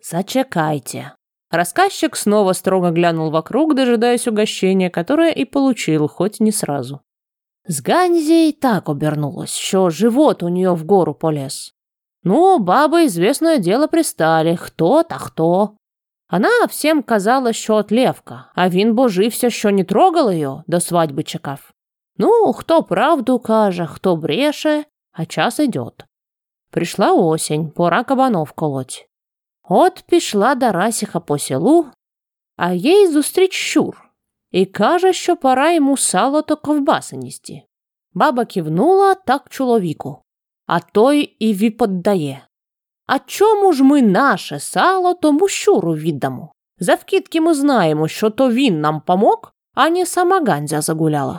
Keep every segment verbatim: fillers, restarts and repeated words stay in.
Зачекайте. Рассказчик снова строго глянул вокруг, дожидаясь угощения, которое и получил, хоть не сразу. З Ганзей так обернулась, що живот у нее в гору полез. Ну, бабы, известное дело, пристали, кто та хто. Она всем казала, що от Левка, а він божився, що не трогал ее, до свадьбы чекав. Ну, хто правду каже, хто бреше, а час идет. Пришла осень, пора кабанов колоть. От пішла Дарасіха по селу, а їй зустріч щур. І каже, що пора йому сало та ковбаси нести. Баба кивнула так чоловіку, а той і відподдає. А чому ж ми наше сало тому щуру віддамо? Завкідки ми знаємо, що то він нам помог, а не сама Ганзя загуляла.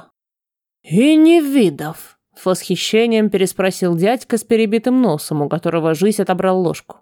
И не видав, с восхищением переспросил дядька с перебитым носом, у которого жизнь отобрал ложку.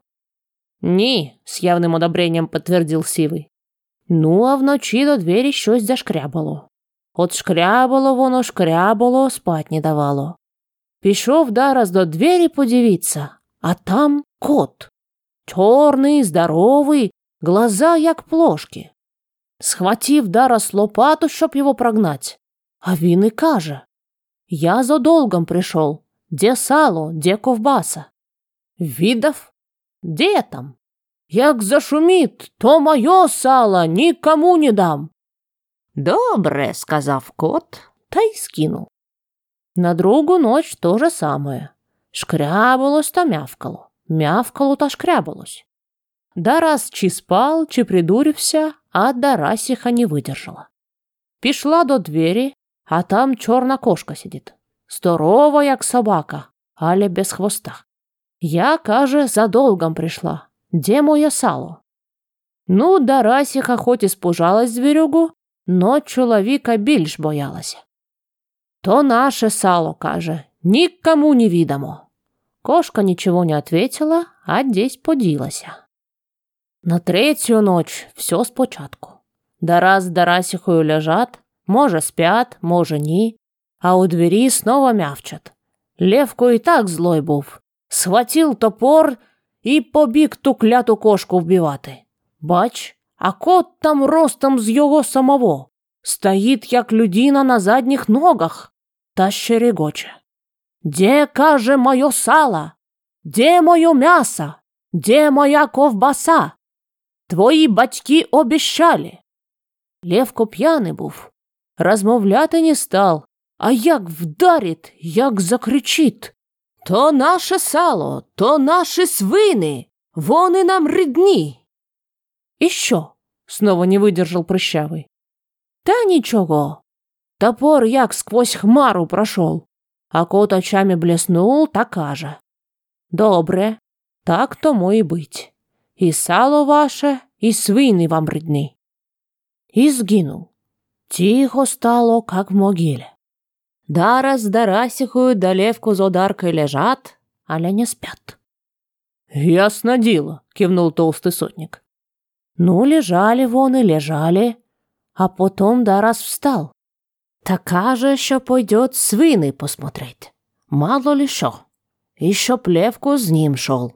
«Ні», – з явним одобрением подтвердил Сивый. Ну, а вночі до двері щось зашкрябало. От шкрябало воно, шкрябало, спать не давало. Пішов Дарас до двері подивитися, а там кот. Чорний, здоровий, глаза як плошки. Схватив Дарас лопату, щоб його прогнать. А він і каже: «Я за долгом прийшов. Де сало, де ковбаса?» Видав? Де там? Як зашумить, то моє сало нікому не дам. Добре, сказав кот, та й скинув. На другу ночь то же самое. Шкрябалось та мявкало, мявкало та шкрябалось. Дарас чи спал, чи придурився, а Дарасіха не видержала. Пішла до двері, а там чорна кошка сидить. Здорова, як собака, але без хвоста. Я, каже, за долгом прийшла. Де моє сало? Ну, Дарасіха хоч і спужалась звірюгу, но чоловіка більш боялася. То наше сало, каже, нікому не відамо. Кошка нічого не ответила, а десь поділася. На третю ночь все спочатку. Дарас з Дарасіхою лежать, може спят, може ні, а у двері снова мявчат. Левко і так злой був. Схватив топор і побіг ту кляту кошку вбивати. Бач, а кот там ростом з його самого. Стоїть, як людина на задніх ногах, та ще регоче. «Де, каже, моє сало? Де моє м'ясо? Де моя ковбаса? Твої батьки обіщали». Левко п'яний був. Розмовляти не став, а як вдарить, як закричить: «То наше сало, то наші свини, вони нам рідні!» «І що?» – снова не видержав прищавий. «Та нічого. Топор як сквозь хмару пройшов, а кот очами блеснув та каже: «Добре, так тому і бить. І сало ваше, і свини вам рідні». І згинув. Тихо стало, как в могиле. Дарас с Дарасихою да Левко з Одаркой лежат, але не спят. «Ясно дело», – кивнул толстый сотник. Ну, лежали вони, лежали, а потом Дарас встал. Та каже, що пойдет свини посмотреть. Мало ли що. І щоб Левко з ним шел.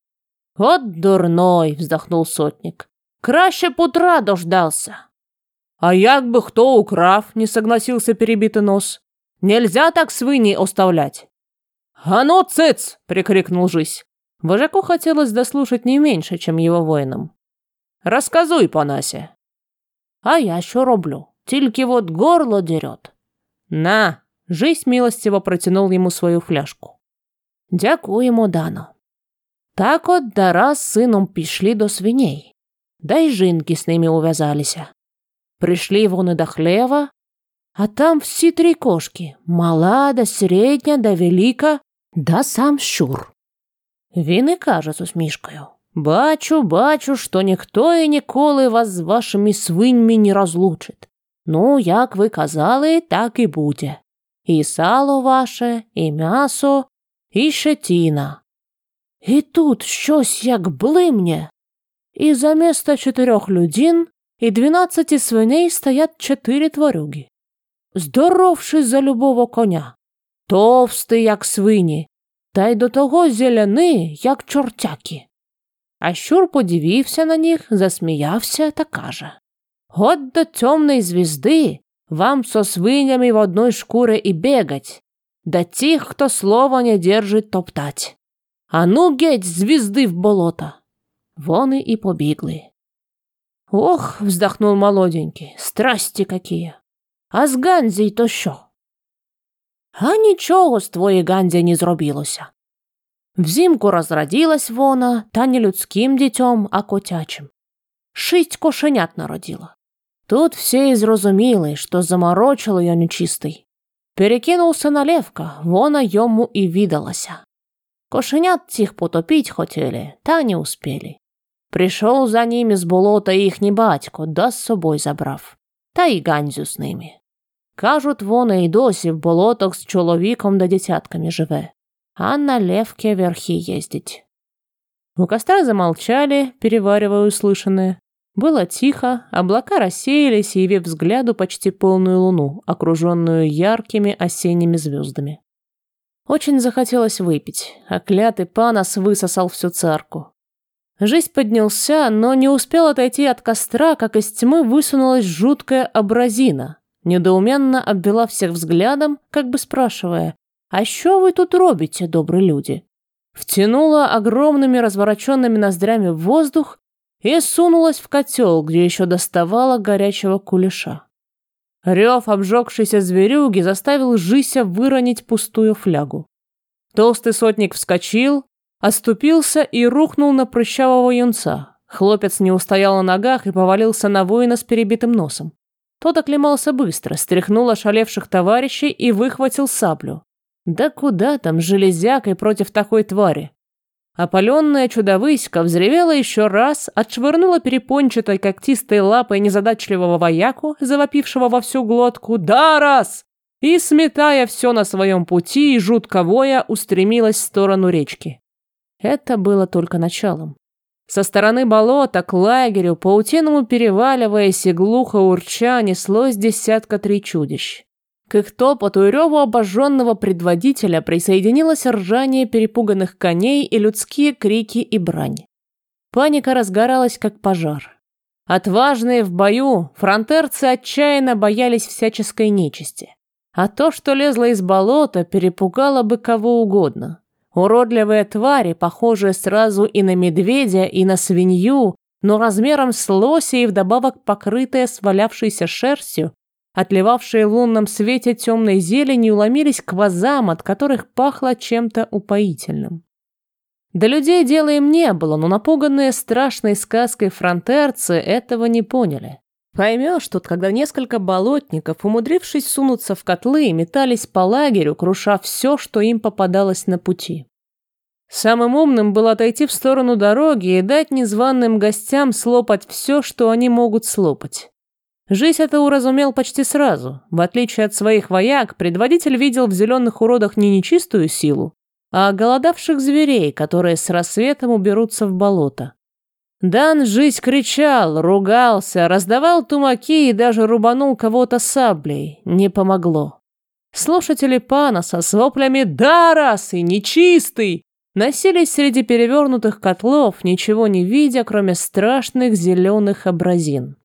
«От дурной», – вздохнул сотник. «Краще б утра дождался». «А як бы кто украв?» – не согласился перебитый нос. «Нельзя так свиней оставлять». «А ну, цыц!» – прикрикнул Жись. Вожаку хотелось дослушать не меньше, чем его воинам. «Рассказуй, Панасе». «А я що роблю? Тільки вот горло дерет». «На!» – Жись милостиво протянул ему свою фляжку. «Дякуємо, Дано». Так от Дарас з сином пішли до свиней. Да й жінки з ними ув'язалися. Пришли вони до хлева, а там всі три кошки, мала, да середня, да велика, да сам щур. Він і каже з усмішкою: «Бачу, бачу, що ніхто і ніколи вас з вашими свиньми не розлучить. Ну, як ви казали, так і буде. І сало ваше, і м'ясо, і щетина». І тут щось як блимне, і замісто чотирьох людин і дванадцяти свиней стоять чотири тварюги. Здоровши за любого коня, товстий, як свині, та й до того зелений, як чортяки. А Щур подивився на них, засміявся та каже: «От до темної звізди вам со свинями в одной шкуре и бегать, да тих, кто слова не держит, топтать. А ну геть з звізди в болото!» Вони и побігли. «Ох!» – вздохнул молоденький, «страсти какие! А з Ганзей то що?» «А нічого з твоєї Ганзі не зробилося. Взимку розродилась вона, та не людським дітям, а котячим. Шість кошенят народила. Тут все і зрозуміли, що заморочило я нечистий. Перекинувся на Левка, вона йому і віддалася. Кошенят цих потопить хотіли, та не успіли. Прийшов за ними з болота їхній батько, да з собою забрав. Та й Ганзю з ними. Кажуть, вона і досі в болотах з чоловіком да дитятками живе, а на Левке верхи ездить. У костра замолчали, переваривая услышанное. Было тихо, облака рассеялись, явив взгляду почти полную луну, окруженную яркими осенними звездами. Очень захотелось выпить, а клятый панос высосал всю царку. Жизнь поднялся, но не успел отойти от костра, как из тьмы высунулась жуткая абразина. Недоуменно обвела всех взглядом, как бы спрашивая: «А що вы тут робите, добрые люди?» Втянула огромными развороченными ноздрями в воздух и сунулась в котел, где еще доставала горячего кулеша. Рев обжегшейся зверюги заставил Жися выронить пустую флягу. Толстый сотник вскочил, оступился и рухнул на прыщавого юнца. Хлопец не устоял на ногах и повалился на воина с перебитым носом. Тот оклемался быстро, стряхнул ошалевших товарищей и выхватил саблю. Да куда там железякой против такой твари? Опаленная чудовыська взревела еще раз, отшвырнула перепончатой когтистой лапой незадачливого вояку, завопившего во всю глотку «Да раз!» и, сметая все на своем пути и жутко воя, устремилась в сторону речки. Это было только началом. Со стороны болота к лагерю, паутиному переваливаясь и глухо урча, неслось десятка три чудищ. К их топоту и реву обожженного предводителя присоединилось ржание перепуганных коней и людские крики и брань. Паника разгоралась, как пожар. Отважные в бою, фронтерцы отчаянно боялись всяческой нечисти. А то, что лезло из болота, перепугало бы кого угодно. Уродливые твари, похожие сразу и на медведя, и на свинью, но размером с лося и вдобавок покрытые свалявшейся шерстью, отливавшие в лунном свете темной зеленью, ломились к вазам, от которых пахло чем-то упоительным. До людей дела им не было, но напуганные страшной сказкой фронтерцы этого не поняли. Поймешь тут, когда несколько болотников, умудрившись сунуться в котлы, метались по лагерю, круша все, что им попадалось на пути. Самым умным было отойти в сторону дороги и дать незваным гостям слопать все, что они могут слопать. Жизнь это уразумел почти сразу. В отличие от своих вояк, предводитель видел в зеленых уродах не нечистую силу, а голодавших зверей, которые с рассветом уберутся в болото. Дан Жизнь кричал, ругался, раздавал тумаки и даже рубанул кого-то саблей. Не помогло. Слушатели паноса с воплями «Да, раз!» и «Нечистый!» носились среди перевернутых котлов, ничего не видя, кроме страшных зеленых абразин.